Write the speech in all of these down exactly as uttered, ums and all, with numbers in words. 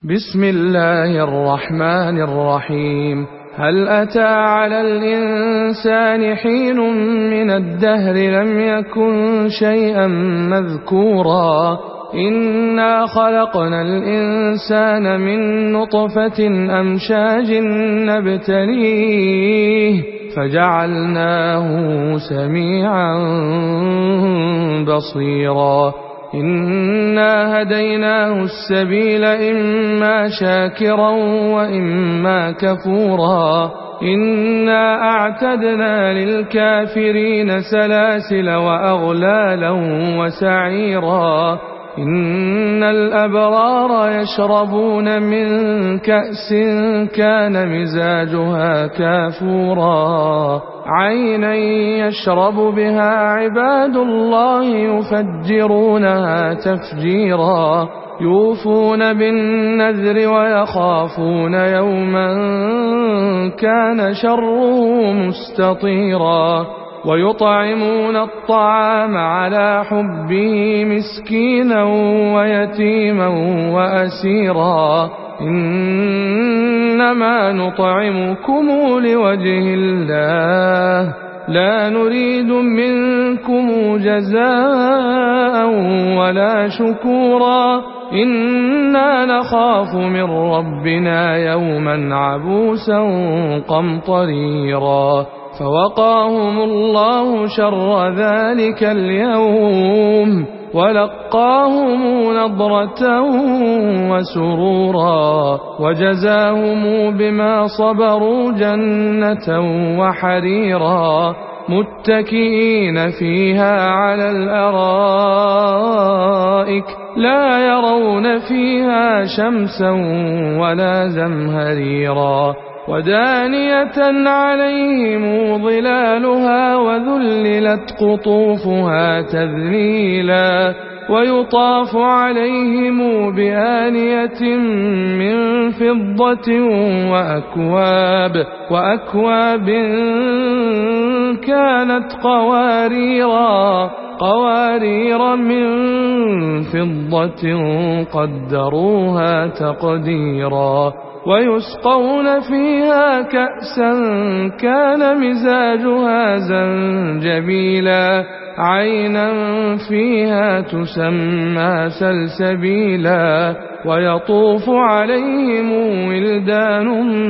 بسم الله الرحمن الرحيم. هل أتى على الإنسان حين من الدهر لم يكن شيئا مذكورا إنا خلقنا الإنسان من نطفة أمشاج نبتليه فجعلناه سميعا بصيرا إنا هديناه السبيل إما شاكرا وإما كفورا إنا أعتدنا للكافرين سلاسل وأغلالا وسعيرا إن الأبرار يشربون من كأس كان مزاجها كافورا عينا يشرب بها عباد الله يفجرونها تفجيرا يوفون بالنذر ويخافون يوما كان شره مستطيرا ويطعمون الطعام على حبه مسكينا ويتيما وأسيرا إنما نطعمكم لوجه الله لا نريد منكم جزاء ولا شكورا إنا نخاف من ربنا يوما عبوسا قمطريرا فوقاهم الله شر ذلك اليوم ولقاهم نضرة وسرورا وجزاهم بما صبروا جنة وحريرا متكئين فيها على الأرائك لا يرون فيها شمسا ولا زمهريرا ودانية عليهم ظلالها وذللت قطوفها تذليلا ويطاف عليهم بآنية من فضة وأكواب وأكواب كانت قواريرا قوارير من فضة قدروها تقديرا ويسقون فيها كأسا كان مزاجها زنجبيلا عينا فيها تسمى سلسبيلا ويطوف عليهم ولدان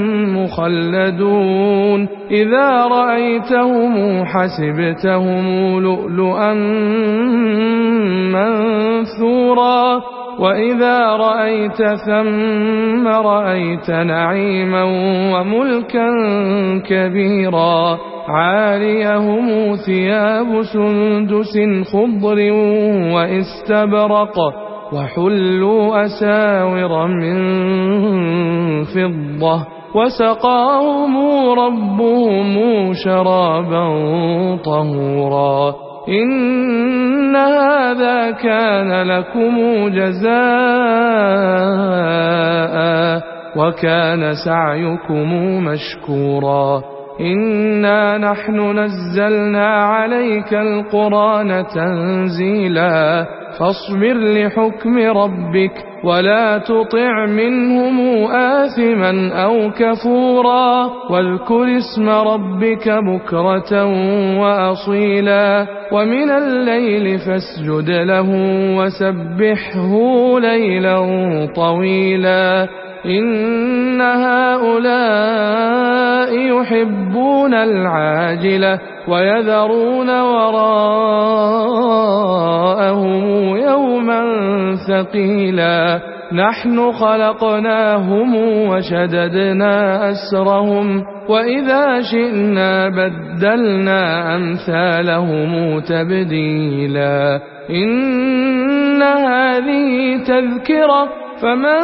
مخلدون إذا رأيتهم حسبتهم لؤلؤا منثورا وإذا رأيت ثم رأيت نعيما وملكا كبيرا عاليهم ثياب سندس خضر واستبرق وحلوا أساور من فضة وسقاهم ربهم شرابا طهورا إن هذا كان لكم جزاء وكان سعيكم مشكورا إنا نحن نزلنا عليك القرآن تنزيلا فاصبر لحكم ربك ولا تطع منهم آثما أو كفورا واذكر اسم ربك بكرة وأصيلا ومن الليل فاسجد له وسبحه ليلا طويلا إن هؤلاء يحبون العاجلة ويذرون وراءهم يوما ثقيلا نحن خلقناهم وشددنا أسرهم وإذا شئنا بدلنا أمثالهم تبديلا إن هذه تذكرة فمن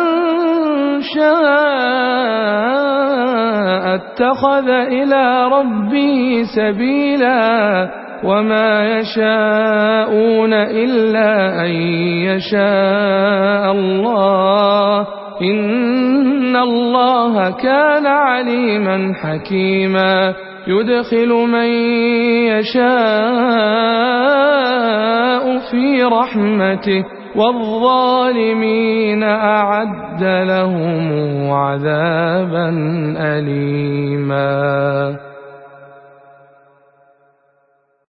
شاء اتخذ إلى ربه سبيلا وما يشاءون إلا أن يشاء الله إن الله كان عليما حكيما يدخل من يشاء في رحمته والظالمين أعد لهم عذابا أليما.